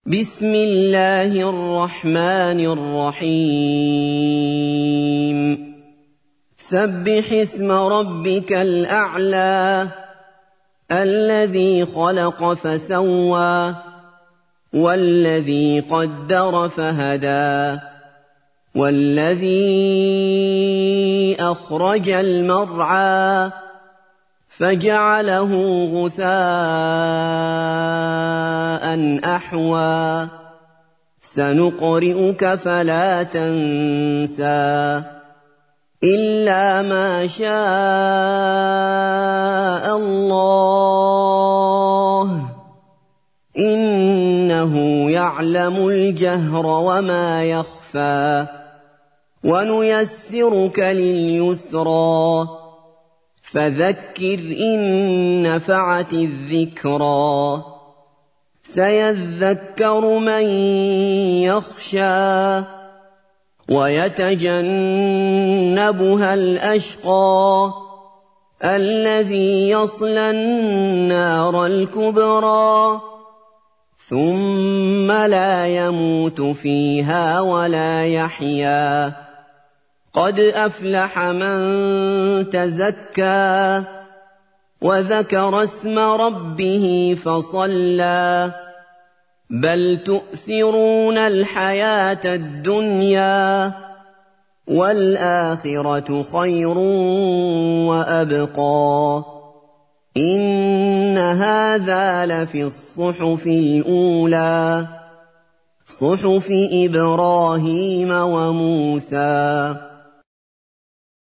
بسم الله الرحمن الرحيم سبح اسم ربك الأعلى الذي خلق فسوى والذي قدر فهدى والذي أخرج المرعى فجعله غثاء أحوى سنقرئك فلا تنسى إلا ما شاء الله إنه يعلم الجهر وما يخفى ونيسرك لليسرى فذكر إن نفعت الذكرى سيذكر من يخشى ويتجنبها الأشقى الذي يصلى النار الكبرى ثم لا يموت فيها ولا يحيا قد أفلح من تزكى وذكر اسم ربه فصلى بل تؤثرون الحياة الدنيا والآخرة خير وأبقى إن هذا لفي الصحف الأولى صحف إبراهيم وموسى